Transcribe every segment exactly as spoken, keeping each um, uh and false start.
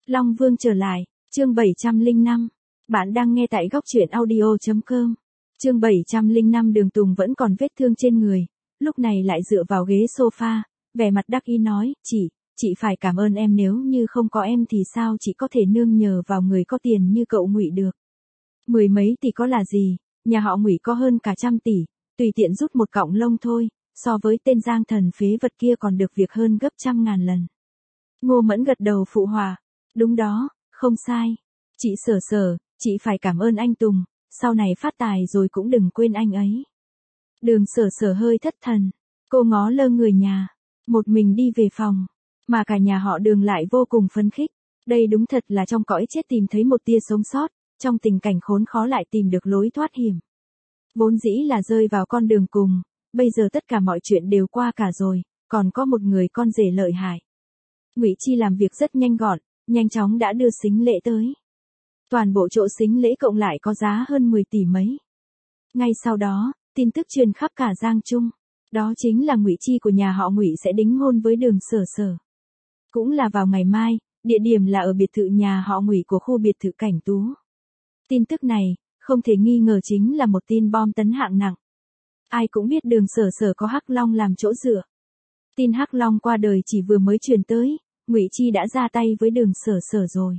Long Vương trở lại, chương bảy trăm lẻ năm. Bạn đang nghe tại góc truyện audio chấm com. Chương bảy trăm lẻ năm Đường Tùng vẫn còn vết thương trên người, lúc này lại dựa vào ghế sofa, vẻ mặt đắc ý nói, chị, chị phải cảm ơn em, nếu như không có em thì sao chị có thể nương nhờ vào người có tiền như cậu Ngụy được. Mười mấy tỷ có là gì, nhà họ Ngụy có hơn cả trăm tỷ, tùy tiện rút một cọng lông thôi, so với tên Giang Thần phế vật kia còn được việc hơn gấp trăm ngàn lần. Ngô Mẫn gật đầu phụ họa, đúng đó, không sai. Chị Sở Sở, chị phải cảm ơn anh Tùng, sau này phát tài rồi cũng đừng quên anh ấy. Đường Sở Sở hơi thất thần, cô ngó lơ người nhà, một mình đi về phòng, mà cả nhà họ Đường lại vô cùng phấn khích. Đây đúng thật là trong cõi chết tìm thấy một tia sống sót, trong tình cảnh khốn khó lại tìm được lối thoát hiểm. Vốn dĩ là rơi vào con đường cùng, bây giờ tất cả mọi chuyện đều qua cả rồi, còn có một người con rể lợi hại. Ngụy Chi làm việc rất nhanh gọn, nhanh chóng đã đưa sính lễ tới. Toàn bộ chỗ sính lễ cộng lại có giá hơn mười tỷ mấy. Ngay sau đó, tin tức truyền khắp cả Giang Trung, đó chính là Ngụy Chi của nhà họ Ngụy sẽ đính hôn với Đường Sở Sở. Cũng là vào ngày mai, địa điểm là ở biệt thự nhà họ Ngụy của khu biệt thự Cảnh Tú. Tin tức này, không thể nghi ngờ chính là một tin bom tấn hạng nặng. Ai cũng biết Đường Sở Sở có Hắc Long làm chỗ dựa. Tin Hắc Long qua đời chỉ vừa mới truyền tới, Ngụy Chi đã ra tay với Đường Sở Sở rồi.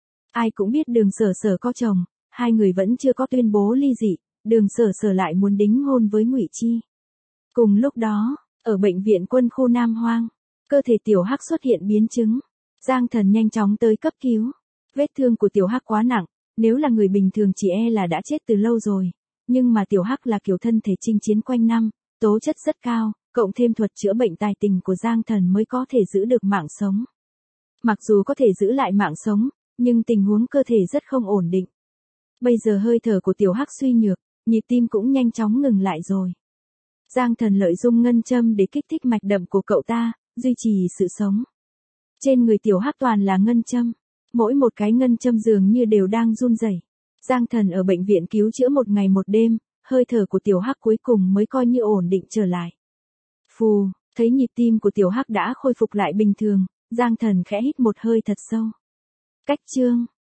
Ai cũng biết Đường Sở Sở có chồng, hai người vẫn chưa có tuyên bố ly dị, Đường Sở Sở lại muốn đính hôn với Ngụy Chi. Cùng lúc đó, ở bệnh viện quân khu Nam Hoang, cơ thể Tiểu Hắc xuất hiện biến chứng. Giang Thần nhanh chóng tới cấp cứu. Vết thương của Tiểu Hắc quá nặng, nếu là người bình thường chỉ e là đã chết từ lâu rồi. Nhưng mà Tiểu Hắc là kiểu thân thể chinh chiến quanh năm, tố chất rất cao, cộng thêm thuật chữa bệnh tài tình của Giang Thần mới có thể giữ được mạng sống. Mặc dù có thể giữ lại mạng sống, nhưng tình huống cơ thể rất không ổn định. Bây giờ hơi thở của Tiểu Hắc suy nhược, nhịp tim cũng nhanh chóng ngừng lại rồi. Giang Thần lợi dụng ngân châm để kích thích mạch đập của cậu ta, duy trì sự sống. Trên người Tiểu Hắc toàn là ngân châm, mỗi một cái ngân châm dường như đều đang run rẩy. Giang Thần ở bệnh viện cứu chữa một ngày một đêm, hơi thở của Tiểu Hắc cuối cùng mới coi như ổn định trở lại. Phù, thấy nhịp tim của Tiểu Hắc đã khôi phục lại bình thường, Giang Thần khẽ hít một hơi thật sâu. Cách chương